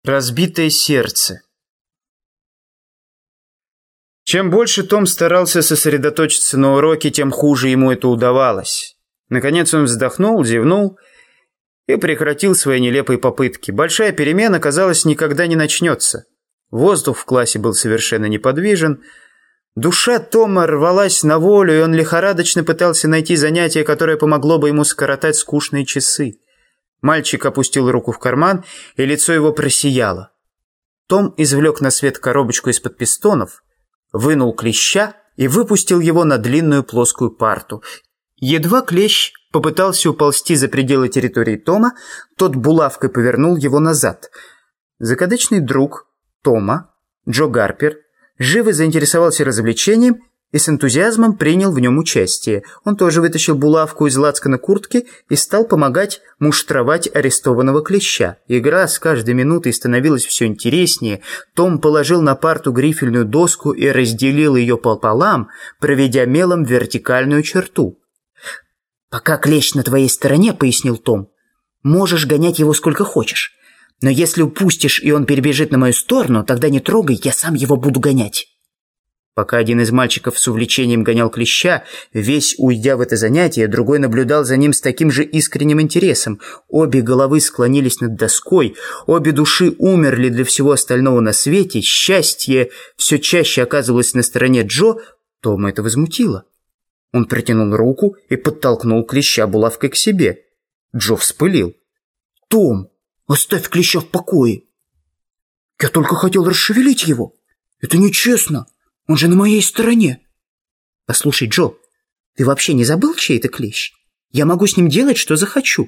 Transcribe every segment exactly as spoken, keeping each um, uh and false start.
Разбитое сердце. Чем больше Том старался сосредоточиться на уроке, тем хуже ему это удавалось. Наконец он вздохнул, зевнул и прекратил свои нелепые попытки. Большая перемена, казалось, никогда не начнется. Воздух в классе был совершенно неподвижен. Душа Тома рвалась на волю, и он лихорадочно пытался найти занятие, которое помогло бы ему скоротать скучные часы. Мальчик опустил руку в карман, и лицо его просияло. Том извлек на свет коробочку из-под пистонов, вынул клеща и выпустил его на длинную плоскую парту. Едва клещ попытался уползти за пределы территории Тома, тот булавкой повернул его назад. Закадычный друг Тома, Джо Гарпер, живо заинтересовался развлечением и с энтузиазмом принял в нем участие. Он тоже вытащил булавку из лацкана куртки и стал помогать муштровать арестованного клеща. Игра с каждой минутой становилась все интереснее. Том положил на парту грифельную доску и разделил ее пополам, проведя мелом вертикальную черту. «Пока клещ на твоей стороне, — пояснил Том, — можешь гонять его сколько хочешь. Но если упустишь, и он перебежит на мою сторону, тогда не трогай, я сам его буду гонять». Пока один из мальчиков с увлечением гонял клеща, весь уйдя в это занятие, другой наблюдал за ним с таким же искренним интересом. Обе головы склонились над доской, обе души умерли для всего остального на свете, счастье все чаще оказывалось на стороне Джо. Тома это возмутило. Он протянул руку и подтолкнул клеща булавкой к себе. Джо вспылил. «Том, оставь клеща в покое! Я только хотел расшевелить его! Это нечестно! Он же на моей стороне!» «Послушай, Джо, ты вообще не забыл, чей это клещ? Я могу с ним делать, что захочу».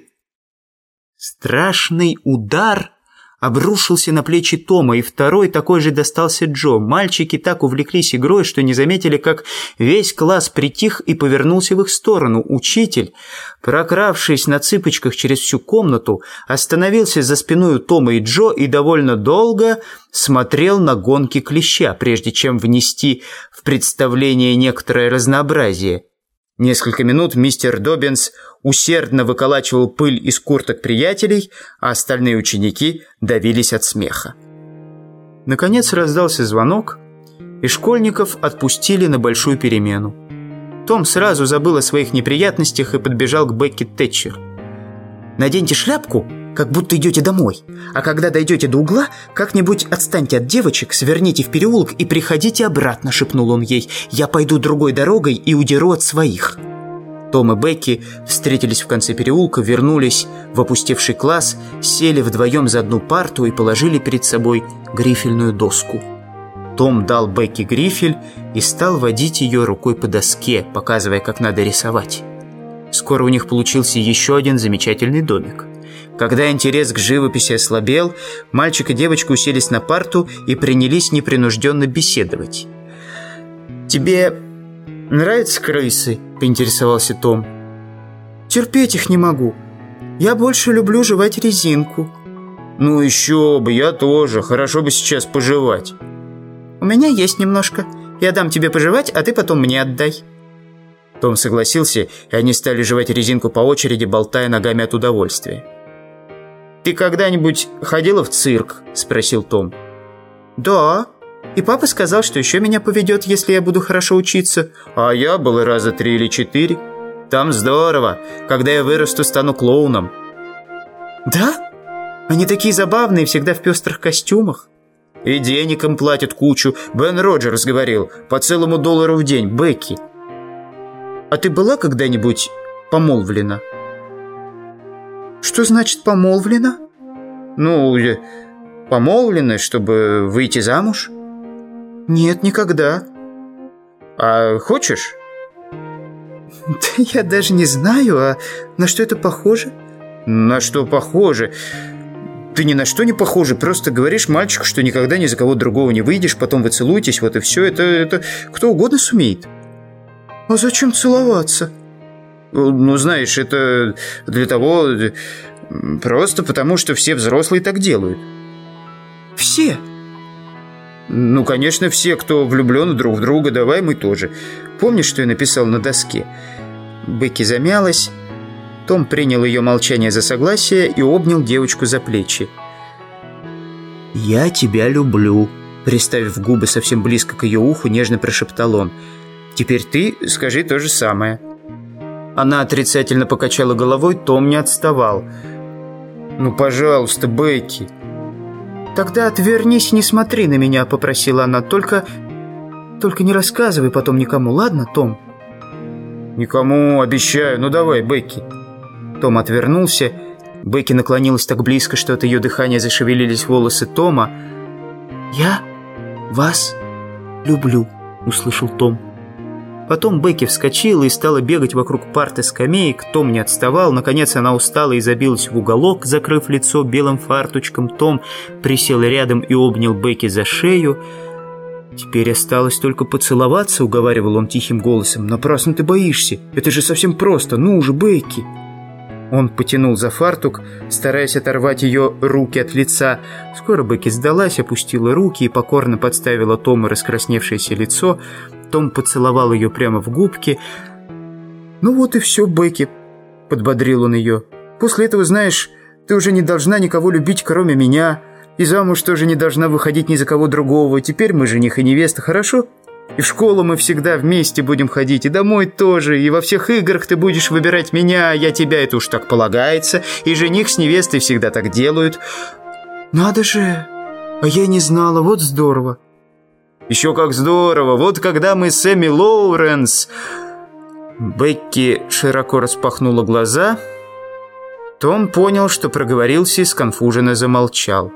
Страшный удар обрушился на плечи Тома, и второй такой же достался Джо. Мальчики так увлеклись игрой, что не заметили, как весь класс притих и повернулся в их сторону. Учитель, прокравшись на цыпочках через всю комнату, остановился за спиной у Тома и Джо и довольно долго смотрел на гонки клеща, прежде чем внести в представление некоторое разнообразие. Несколько минут мистер Доббинс усердно выколачивал пыль из курток приятелей, а остальные ученики давились от смеха. Наконец раздался звонок, и школьников отпустили на большую перемену. Том сразу забыл о своих неприятностях и подбежал к Бекки Тэтчер. «Наденьте шляпку, как будто идете домой, а когда дойдете до угла, как-нибудь отстаньте от девочек, сверните в переулок и приходите обратно», — шепнул он ей. «Я пойду другой дорогой и удеру от своих». Том и Бекки встретились в конце переулка, вернулись в опустевший класс, сели вдвоем за одну парту и положили перед собой грифельную доску. Том дал Бекки грифель и стал водить ее рукой по доске, показывая, как надо рисовать. Скоро у них получился еще один замечательный домик. Когда интерес к живописи ослабел, мальчик и девочка уселись на парту и принялись непринужденно беседовать. «Тебе нравятся крысы?» – поинтересовался Том. «Терпеть их не могу. Я больше люблю жевать резинку». «Ну еще бы, я тоже. Хорошо бы сейчас пожевать». «У меня есть немножко. Я дам тебе пожевать, а ты потом мне отдай». Том согласился, и они стали жевать резинку по очереди, болтая ногами от удовольствия. «Ты когда-нибудь ходила в цирк?» – спросил Том. «Да. И папа сказал, что еще меня поведет, если я буду хорошо учиться. А я был раза три или четыре. Там здорово. Когда я вырасту, стану клоуном». «Да? Они такие забавные, всегда в пестрых костюмах». «И денег им платят кучу. Бен Роджерс говорил, по целому доллару в день, Бекки». «А ты была когда-нибудь помолвлена?» «Что значит помолвлена?» «Ну, помолвлена, чтобы выйти замуж». «Нет, никогда». «А хочешь?» «Да я даже не знаю, а на что это похоже?» «На что похоже? Ты ни на что не похожа, просто говоришь мальчику, что никогда ни за кого другого не выйдешь, потом вы целуетесь, вот и все. Это, это кто угодно сумеет». «А зачем целоваться?» «Ну, знаешь, это для того... Просто потому, что все взрослые так делают». «Все?» «Ну, конечно, все, кто влюблен друг в друга. Давай мы тоже. Помнишь, что я написал на доске?» Бекки замялась. Том принял ее молчание за согласие и обнял девочку за плечи. «Я тебя люблю», — приставив губы совсем близко к ее уху, нежно прошептал он. «Теперь ты скажи то же самое». Она отрицательно покачала головой, Том не отставал. «Ну, пожалуйста, Бекки». «Тогда отвернись и не смотри на меня», — попросила она. «Только... только не рассказывай потом никому, ладно, Том?» «Никому, обещаю. Ну давай, Бекки». Том отвернулся. Бекки наклонилась так близко, что от ее дыхания зашевелились волосы Тома. «Я вас люблю», — услышал Том. Потом Бекки вскочила и стала бегать вокруг парты скамеек. Том не отставал. Наконец она устала и забилась в уголок, закрыв лицо белым фарточком. Том присел рядом и обнял Бекки за шею. «Теперь осталось только поцеловаться», — уговаривал он тихим голосом. «Напрасно ты боишься. Это же совсем просто. Ну уже, Бекки». Он потянул за фартук, стараясь оторвать ее руки от лица. Скоро Бекки сдалась, опустила руки и покорно подставила Тому раскрасневшееся лицо. Том поцеловал ее прямо в губки. «Ну вот и все, Бекки», — подбодрил он ее. «После этого, знаешь, ты уже не должна никого любить, кроме меня. И замуж тоже не должна выходить ни за кого другого. Теперь мы жених и невеста, хорошо? И в школу мы всегда вместе будем ходить, и домой тоже. И во всех играх ты будешь выбирать меня, а я тебя, это уж так полагается. И жених с невестой всегда так делают». «Надо же! А я не знала, вот здорово». «Еще как здорово! Вот когда мы с Эми Лоуренс...» Бекки широко распахнула глаза. Том понял, что проговорился и сконфуженно замолчал.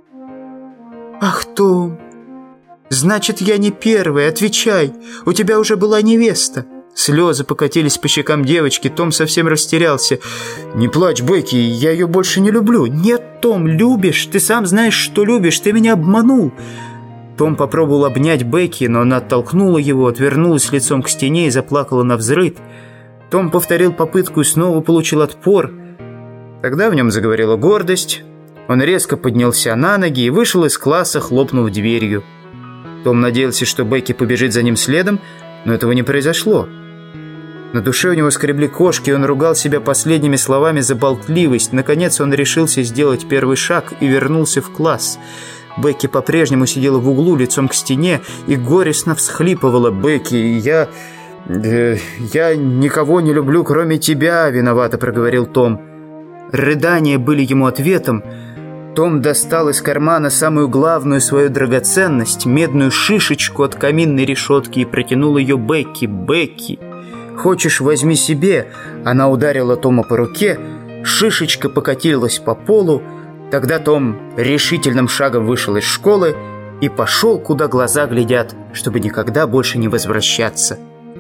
«Ах, Том, значит, я не первая, отвечай. У тебя уже была невеста». Слезы покатились по щекам девочки. Том совсем растерялся. «Не плачь, Бекки, я ее больше не люблю». «Нет, Том, любишь. Ты сам знаешь, что любишь. Ты меня обманул». Том попробовал обнять Бекки, но она оттолкнула его, отвернулась лицом к стене и заплакала навзрыд. Том повторил попытку и снова получил отпор. Тогда в нем заговорила гордость. Он резко поднялся на ноги и вышел из класса, хлопнув дверью. Том надеялся, что Бекки побежит за ним следом, но этого не произошло. На душе у него скребли кошки, и он ругал себя последними словами за болтливость. Наконец он решился сделать первый шаг и вернулся в класс. Бекки по-прежнему сидела в углу лицом к стене и горестно всхлипывала. «Бекки, я... Э, я никого не люблю, кроме тебя», — виновато проговорил Том. Рыдания были ему ответом. Том достал из кармана самую главную свою драгоценность, медную шишечку от каминной решетки, и протянул ее Бекки. «Бекки, хочешь, возьми себе». Она ударила Тома по руке, шишечка покатилась по полу. Тогда Том решительным шагом вышел из школы и пошел, куда глаза глядят, чтобы никогда больше не возвращаться.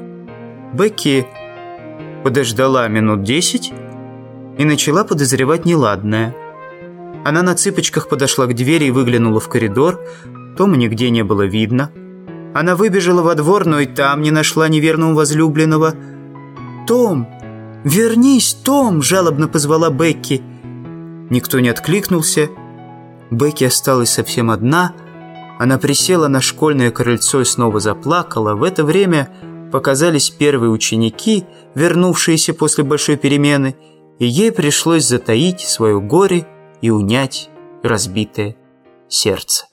Бекки подождала минут десять и начала подозревать неладное. Она на цыпочках подошла к двери и выглянула в коридор. Тома нигде не было видно. Она выбежала во двор, но и там не нашла неверного возлюбленного. «Том, вернись, Том!» – жалобно позвала Бекки. Никто не откликнулся. Бекки осталась совсем одна. Она присела на школьное крыльцо и снова заплакала. В это время показались первые ученики, вернувшиеся после большой перемены, и ей пришлось затаить свое горе и унять разбитое сердце.